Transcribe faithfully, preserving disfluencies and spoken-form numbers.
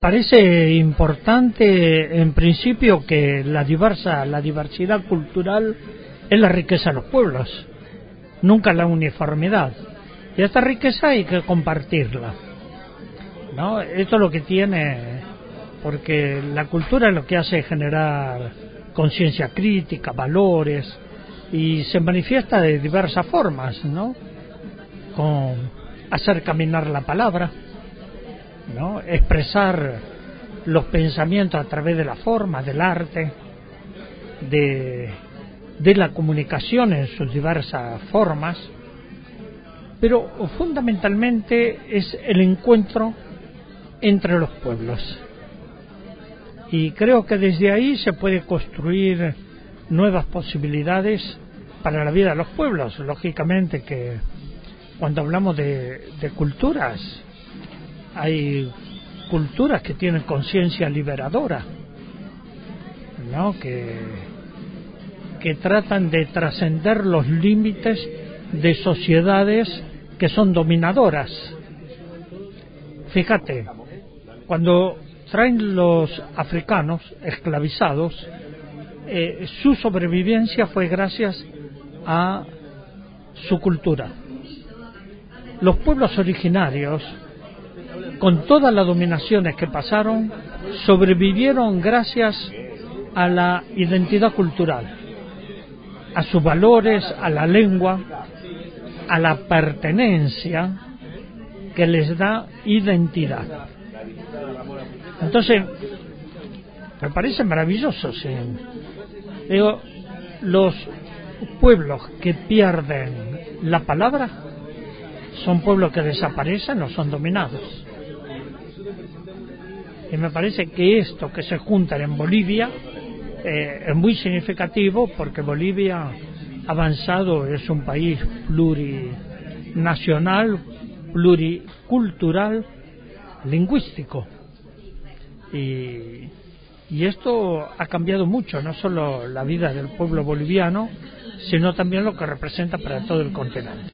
parece importante, en principio, que la diversa, la diversidad cultural es la riqueza de los pueblos, nunca la uniformidad. Y esta riqueza hay que compartirla, ¿no? Esto es lo que tiene, porque la cultura es lo que hace generar conciencia crítica, valores, y se manifiesta de diversas formas, ¿no? Con hacer caminar la palabra, ¿no? Expresar los pensamientos a través de la forma, del arte, de, de la comunicación en sus diversas formas, pero fundamentalmente es el encuentro entre los pueblos. Y creo que desde ahí se puede construir nuevas posibilidades para la vida de los pueblos. Lógicamente que cuando hablamos de, de culturas, hay culturas que tienen conciencia liberadora, ¿no? que, que tratan de trascender los límites de sociedades que son dominadoras. Fíjate, cuando traen los africanos esclavizados, eh, su sobrevivencia fue gracias a su cultura. Los pueblos originarios, con todas las dominaciones que pasaron, sobrevivieron gracias a la identidad cultural, a sus valores, a la lengua, a la pertenencia que les da identidad. Entonces, me parece maravilloso, sí. Digo, los pueblos que pierden la palabra son pueblos que desaparecen o son dominados. Y me parece que esto que se juntan en Bolivia eh, es muy significativo, porque Bolivia avanzado es un país plurinacional, pluricultural, lingüístico. Y, y esto ha cambiado mucho, no solo la vida del pueblo boliviano, sino también lo que representa para todo el continente.